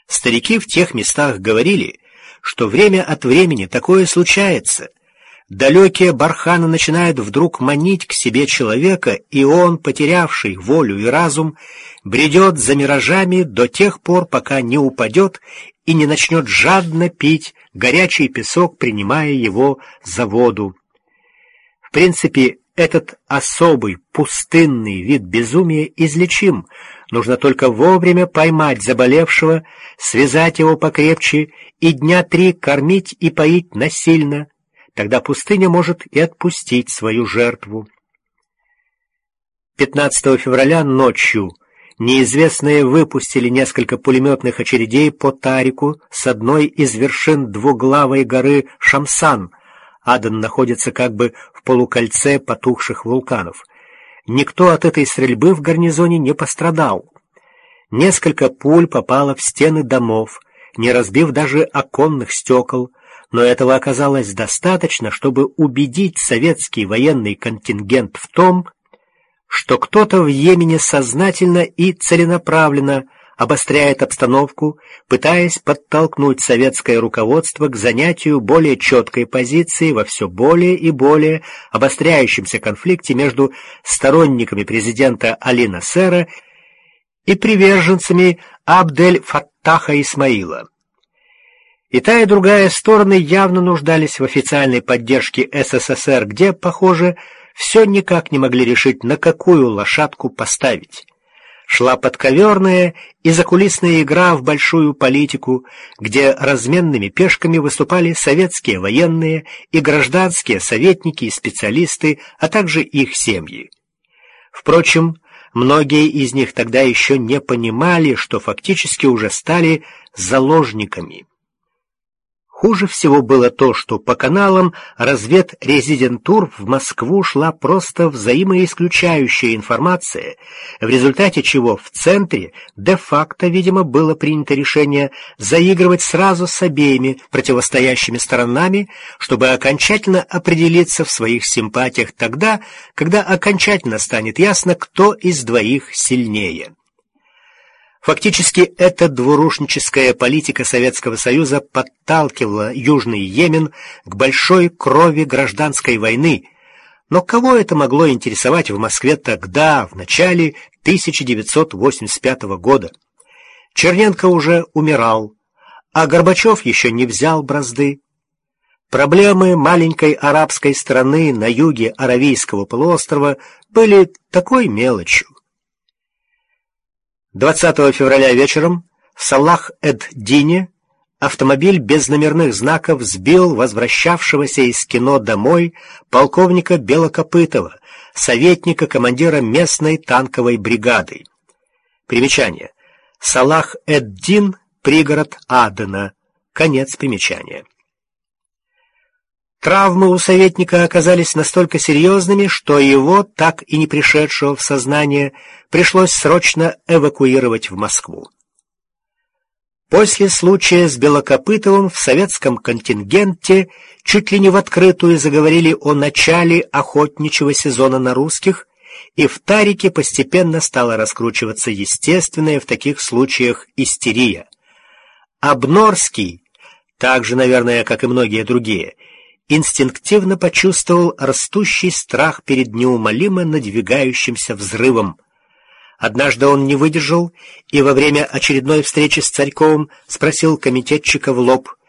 Старики в тех местах говорили, что время от времени такое случается. Далекие барханы начинают вдруг манить к себе человека, и он, потерявший волю и разум, бредет за миражами до тех пор, пока не упадет и не начнет жадно пить горячий песок, принимая его за воду. В принципе, этот особый пустынный вид безумия излечим. Нужно только вовремя поймать заболевшего, связать его покрепче и дня 3 кормить и поить насильно. Тогда пустыня может и отпустить свою жертву. 15 февраля ночью неизвестные выпустили несколько пулеметных очередей по Тарику с одной из вершин двуглавой горы Шамсан. Аден находится как бы в полукольце потухших вулканов. Никто от этой стрельбы в гарнизоне не пострадал. Несколько пуль попало в стены домов, не разбив даже оконных стекол, но этого оказалось достаточно, чтобы убедить советский военный контингент в том, что кто-то в Йемене сознательно и целенаправленно обостряет обстановку, пытаясь подтолкнуть советское руководство к занятию более четкой позиции во все более и более обостряющемся конфликте между сторонниками президента Али Насера и приверженцами Абдель-Фаттаха Исмаила. И та, и другая стороны явно нуждались в официальной поддержке СССР, где, похоже, все никак не могли решить, на какую лошадку поставить. Шла подковерная и закулисная игра в большую политику, где разменными пешками выступали советские военные и гражданские советники и специалисты, а также их семьи. Впрочем, многие из них тогда еще не понимали, что фактически уже стали заложниками. Хуже всего было то, что по каналам разведрезидентур в Москву шла просто взаимоисключающая информация, в результате чего в центре де-факто, видимо, было принято решение заигрывать сразу с обеими противостоящими сторонами, чтобы окончательно определиться в своих симпатиях тогда, когда окончательно станет ясно, кто из двоих сильнее. Фактически, эта двурушническая политика Советского Союза подталкивала Южный Йемен к большой крови гражданской войны. Но кого это могло интересовать в Москве тогда, в начале 1985 года? Черненко уже умирал, а Горбачев еще не взял бразды. Проблемы маленькой арабской страны на юге Аравийского полуострова были такой мелочью. 20 февраля вечером в Салах-эд-Дине автомобиль без номерных знаков сбил возвращавшегося из кино домой полковника Белокопытова, советника командира местной танковой бригады. Примечание. Салах-эд-Дин, пригород Адена. Конец примечания. Травмы у советника оказались настолько серьезными, что его, так и не пришедшего в сознание, пришлось срочно эвакуировать в Москву. После случая с Белокопытовым в советском контингенте чуть ли не в открытую заговорили о начале охотничьего сезона на русских, и в Тарике постепенно стала раскручиваться естественная в таких случаях истерия. Абнорский, так же, наверное, как и многие другие, инстинктивно почувствовал растущий страх перед неумолимо надвигающимся взрывом. Однажды он не выдержал и во время очередной встречи с Царьковым спросил комитетчика в лоб: